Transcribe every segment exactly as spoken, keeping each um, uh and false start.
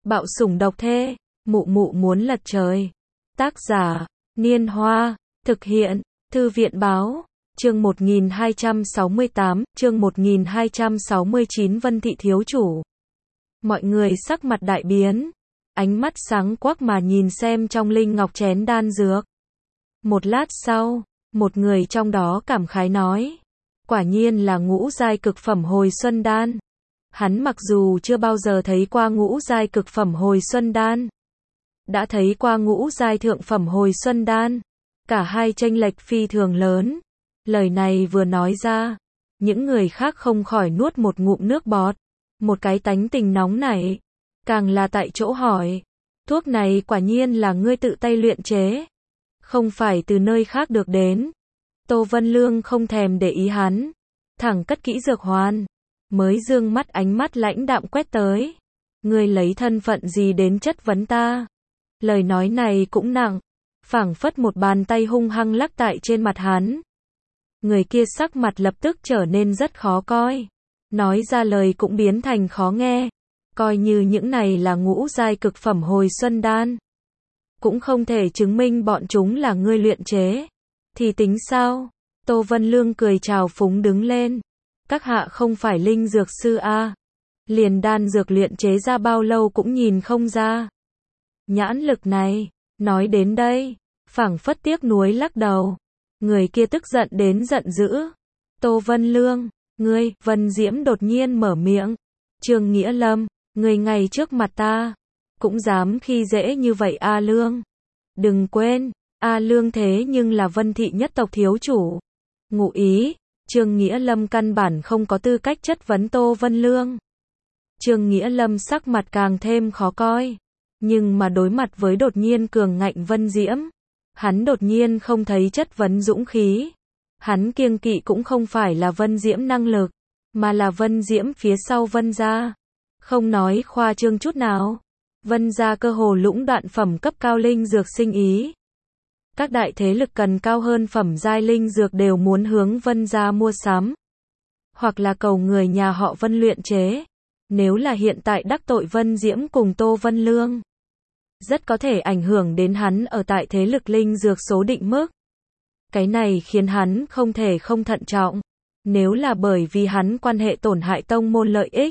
Bạo sủng độc thê, mụ mụ muốn lật trời. Tác giả, Niên Hoa, thực hiện, Thư viện Báo, chương một nghìn hai trăm sáu mươi tám, chương một nghìn hai trăm sáu mươi chín Vân Thị thiếu chủ. Mọi người sắc mặt đại biến, ánh mắt sáng quắc mà nhìn xem trong linh ngọc chén đan dược. Một lát sau, một người trong đó cảm khái nói, quả nhiên là ngũ giai cực phẩm hồi xuân đan. Hắn mặc dù chưa bao giờ thấy qua ngũ giai cực phẩm hồi xuân đan, đã thấy qua ngũ giai thượng phẩm hồi xuân đan, cả hai chênh lệch phi thường lớn. Lời này vừa nói ra, những người khác không khỏi nuốt một ngụm nước bọt, một cái tánh tình nóng nảy, càng là tại chỗ hỏi, thuốc này quả nhiên là ngươi tự tay luyện chế, không phải từ nơi khác được đến. Tô Vân Lương không thèm để ý hắn, thẳng cất kỹ dược hoàn, mới dương mắt ánh mắt lãnh đạm quét tới. Ngươi lấy thân phận gì đến chất vấn ta? Lời nói này cũng nặng, phảng phất một bàn tay hung hăng lắc tại trên mặt hắn. Người kia sắc mặt lập tức trở nên rất khó coi, nói ra lời cũng biến thành khó nghe. Coi như những này là ngũ giai cực phẩm hồi xuân đan, cũng không thể chứng minh bọn chúng là ngươi luyện chế, thì tính sao? Tô Vân Lương cười trào phúng đứng lên. Các hạ không phải linh dược sư a? Liền đan dược luyện chế ra bao lâu cũng nhìn không ra. Nhãn lực này, nói đến đây, phảng phất tiếc nuối lắc đầu. Người kia tức giận đến giận dữ. Tô Vân Lương, ngươi, Vân Diễm đột nhiên mở miệng. Trương Nghĩa Lâm, ngươi ngay trước mặt ta, cũng dám khi dễ như vậy A Lương. Đừng quên, A Lương thế nhưng là Vân Thị nhất tộc thiếu chủ. Ngụ ý, Trương Nghĩa Lâm căn bản không có tư cách chất vấn Tô Vân Lương. Trương Nghĩa Lâm sắc mặt càng thêm khó coi, nhưng mà đối mặt với đột nhiên cường ngạnh Vân Diễm, hắn đột nhiên không thấy chất vấn dũng khí. Hắn kiêng kỵ cũng không phải là Vân Diễm năng lực, mà là Vân Diễm phía sau Vân gia. Không nói khoa trương chút nào, Vân gia cơ hồ lũng đoạn phẩm cấp cao linh dược sinh ý. Các đại thế lực cần cao hơn phẩm giai linh dược đều muốn hướng Vân gia mua sắm, hoặc là cầu người nhà họ Vân luyện chế. Nếu là hiện tại đắc tội Vân Diễm cùng Tô Vân Lương, rất có thể ảnh hưởng đến hắn ở tại thế lực linh dược số định mức. Cái này khiến hắn không thể không thận trọng. Nếu là bởi vì hắn quan hệ tổn hại tông môn lợi ích,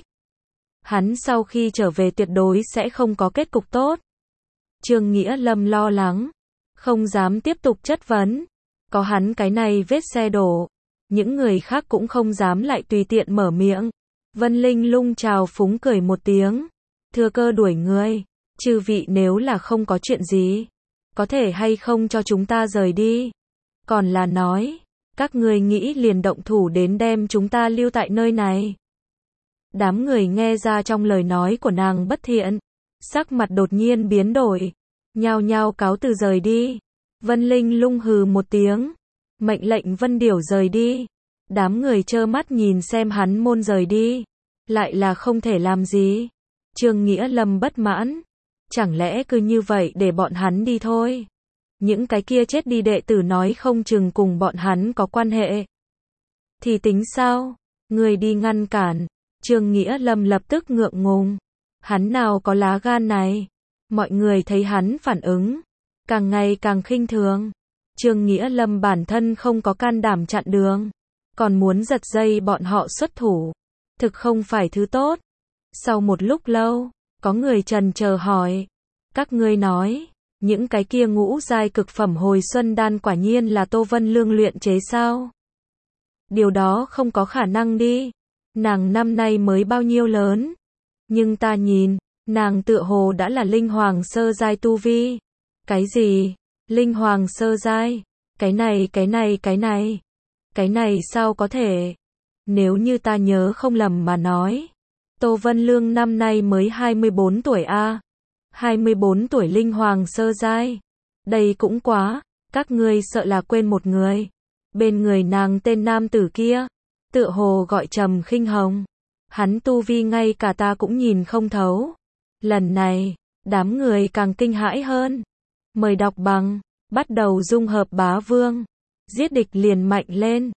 hắn sau khi trở về tuyệt đối sẽ không có kết cục tốt. Trương Nghĩa Lâm lo lắng, không dám tiếp tục chất vấn. Có hắn cái này vết xe đổ, những người khác cũng không dám lại tùy tiện mở miệng. Vân Linh Lung chào phúng cười một tiếng, thừa cơ đuổi người. Chư vị nếu là không có chuyện gì, có thể hay không cho chúng ta rời đi? Còn là nói, các ngươi nghĩ liền động thủ đến đem chúng ta lưu tại nơi này? Đám người nghe ra trong lời nói của nàng bất thiện, sắc mặt đột nhiên biến đổi, nhao nhao cáo từ rời đi. Vân Linh Lung hừ một tiếng, mệnh lệnh Vân Điểu rời đi. Đám người trơ mắt nhìn xem hắn môn rời đi, lại là không thể làm gì. Trương Nghĩa Lâm bất mãn, chẳng lẽ cứ như vậy để bọn hắn đi thôi? Những cái kia chết đi đệ tử nói không chừng cùng bọn hắn có quan hệ, thì tính sao? Người đi ngăn cản. Trương Nghĩa Lâm lập tức ngượng ngùng, hắn nào có lá gan này. Mọi người thấy hắn phản ứng, càng ngày càng khinh thường. Trương Nghĩa Lâm bản thân không có can đảm chặn đường, còn muốn giật dây bọn họ xuất thủ, thực không phải thứ tốt. Sau một lúc lâu, có người trần chờ hỏi, các ngươi nói, những cái kia ngũ giai cực phẩm hồi xuân đan quả nhiên là Tô Vân Lương luyện chế sao? Điều đó không có khả năng đi. Nàng năm nay mới bao nhiêu lớn, nhưng ta nhìn, nàng tựa hồ đã là linh hoàng sơ giai tu vi. Cái gì? Linh hoàng sơ giai? Cái này, cái này, cái này. Cái này sao có thể? Nếu như ta nhớ không lầm mà nói, Tô Vân Lương năm nay mới hai mươi bốn tuổi a. hai mươi bốn tuổi linh hoàng sơ giai. Đây cũng quá, các ngươi sợ là quên một người. Bên người nàng tên nam tử kia, tựa hồ gọi Trầm Khinh Hồng. Hắn tu vi ngay cả ta cũng nhìn không thấu. Lần này, đám người càng kinh hãi hơn. Mời đọc bằng, bắt đầu dung hợp bá vương. Giết địch liền mạnh lên.